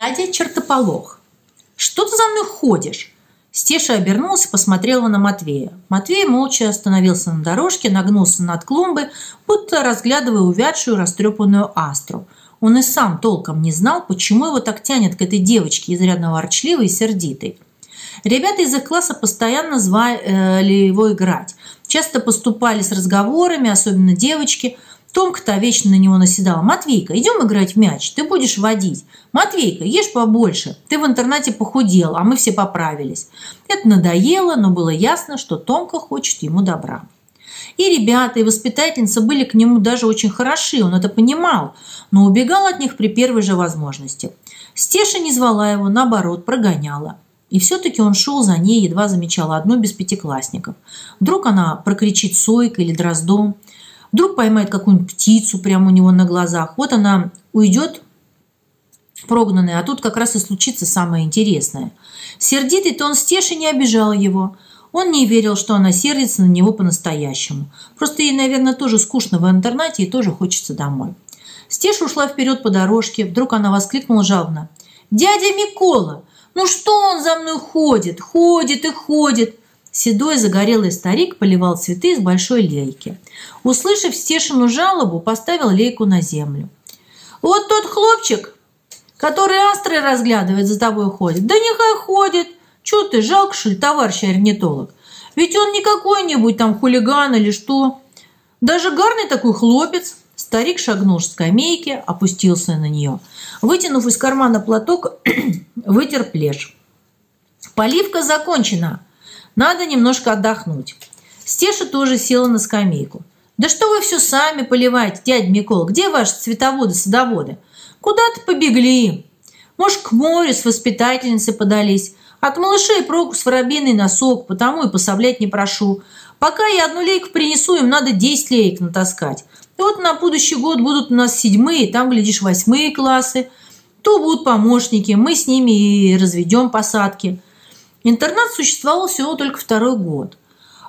Дядя Чертополох. «Что ты за мной ходишь?» Стеша обернулся и посмотрела на Матвея. Матвей молча остановился на дорожке, нагнулся над клумбой, будто разглядывая увядшую растрепанную астру. Он и сам толком не знал, почему его так тянет к этой девочке, изрядно ворчливой и сердитой. Ребята из их класса постоянно звали его играть. Часто поступали с разговорами, особенно девочки. Томка-то вечно на него наседала. «Матвейка, идем играть в мяч, ты будешь водить. Матвейка, ешь побольше, ты в интернате похудел, а мы все поправились». Это надоело, но было ясно, что Томка хочет ему добра. И ребята, и воспитательница были к нему даже очень хороши, он это понимал, но убегал от них при первой же возможности. Стеша не звала его, наоборот, прогоняла. И все-таки он шел за ней, едва замечал одну без пятиклассников. Вдруг она прокричит сойкой или дроздом, вдруг поймает какую-нибудь птицу прямо у него на глазах. Вот она уйдет прогнанная, а тут как раз и случится самое интересное. Сердитый-то он Стеша не обижал его. Он не верил, что она сердится на него по-настоящему. Просто ей, наверное, тоже скучно в интернате и тоже хочется домой. Стеша ушла вперед по дорожке. Вдруг она воскликнула жалобно: «Дядя Микола! Ну что он за мной ходит? Ходит и ходит!» Седой загорелый старик поливал цветы из большой лейки. Услышав Стешину жалобу, поставил лейку на землю. «Вот тот хлопчик, который астры разглядывает, за тобой ходит. Да нехай ходит. Чего ты, жалко, что ли, товарищ орнитолог? Ведь он не какой-нибудь там хулиган или что. Даже гарный такой хлопец». Старик шагнул к скамейке, опустился на нее. Вытянув из кармана платок, вытер плешь. «Поливка закончена. Надо немножко отдохнуть». Стеша тоже села на скамейку. «Да что вы все сами поливаете, дядя Микола? Где ваши цветоводы-садоводы? Куда-то побегли. Может, к морю с воспитательницей подались. От малышей проку с воробьиный носок, потому и пособлять не прошу. Пока я одну лейку принесу, им надо 10 леек натаскать. И вот на будущий год будут у нас 7-е, там, глядишь, 8-е классы. То будут помощники, мы с ними и разведем посадки». Интернат существовал всего только 2-й год.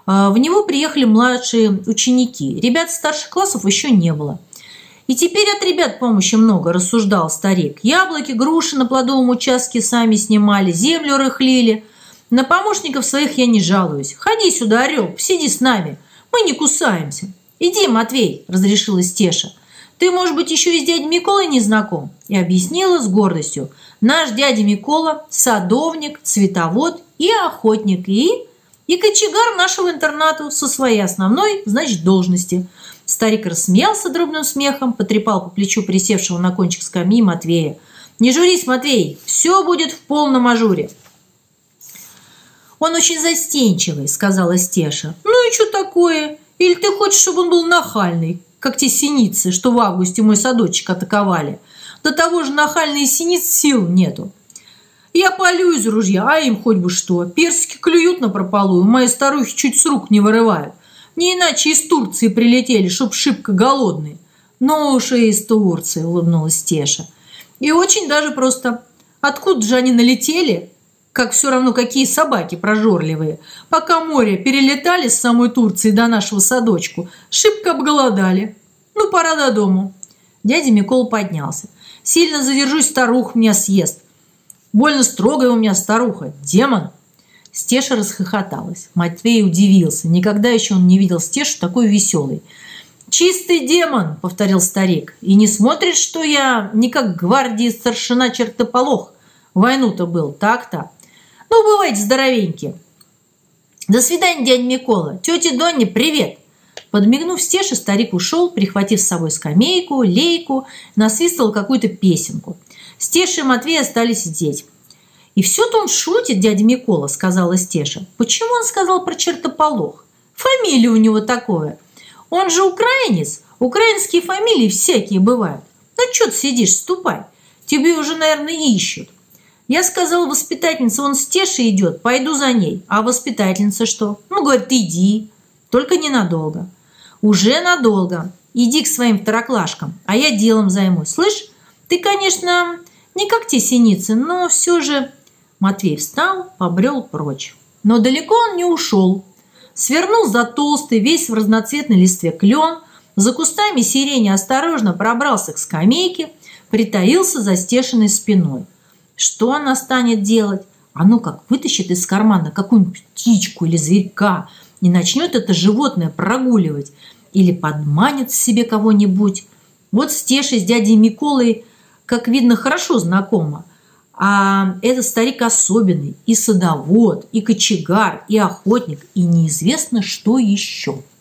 В него приехали младшие ученики. Ребят старших классов еще не было. «И теперь от ребят помощи много», – рассуждал старик. «Яблоки, груши на плодовом участке сами снимали, землю рыхлили. На помощников своих я не жалуюсь. Ходи сюда, орел, сиди с нами. Мы не кусаемся». «Иди, Матвей», – разрешила Стеша. «Ты, может быть, еще и с дядей Миколой не знаком?» И объяснила с гордостью. «Наш дядя Микола – садовник, цветовод и охотник, и кочегар нашего интерната со своей основной, значит, должности». Старик рассмеялся дробным смехом, потрепал по плечу присевшего на кончик скамьи Матвея. «Не журись, Матвей, все будет в полном ажуре». «Он очень застенчивый», – сказала Стеша. «Ну и что такое? Или ты хочешь, чтобы он был нахальный, как те синицы, что в августе мой садочек атаковали? До того же нахальные синиц сил нету. Я полю из ружья, а им хоть бы что. Персики клюют напропалую, мои старухи чуть с рук не вырывают. Не иначе из Турции прилетели, чтоб шибко голодные». «Ну уж и из Турции», – улыбнулась Стеша. «И очень даже просто. Откуда же они налетели, как все равно какие собаки прожорливые. Пока море перелетали с самой Турции до нашего садочку, шибко обголодали. Ну, пора до дому». Дядя Микола поднялся. «Сильно задержусь, старуха меня съест. Больно строгая у меня старуха, демон». Стеша расхохоталась. Матвей удивился. Никогда еще он не видел Стешу такой веселой. «Чистый демон», – повторил старик. «И не смотрит, что я не как гвардии старшина Чертополох. Войну-то был, так-то. Ну, бывайте здоровенькие. До свидания, дядя Микола. Тете Донне привет». Подмигнув Стеше, старик ушел, прихватив с собой скамейку, лейку, насвистывал какую-то песенку. Стеша и Матвей остались сидеть. «И все-то он шутит, дядя Микола», – сказала Стеша. «Почему он сказал про Чертополох? Фамилия у него такое. Он же украинец. Украинские фамилии всякие бывают. Ну, что ты сидишь, ступай. Тебе уже, наверное, ищут». Я сказала воспитательнице, вон Стеша идет, пойду за ней. А воспитательница что? Ну, говорит, иди, только ненадолго. Уже надолго. Иди к своим второклашкам, а я делом займусь. Слышь, ты, конечно, не как те синицы, но все же... Матвей встал, побрел прочь. Но далеко он не ушел. Свернул за толстый, весь в разноцветной листве клен, за кустами сирени осторожно пробрался к скамейке, притаился за Стешиной спиной. Что она станет делать? А ну как, вытащит из кармана какую-нибудь птичку или зверька и начнет это животное прогуливать или подманит себе кого-нибудь. Вот Стеша с дядей Миколой, как видно, хорошо знакома. А этот старик особенный, и садовод, и кочегар, и охотник, и неизвестно, что еще.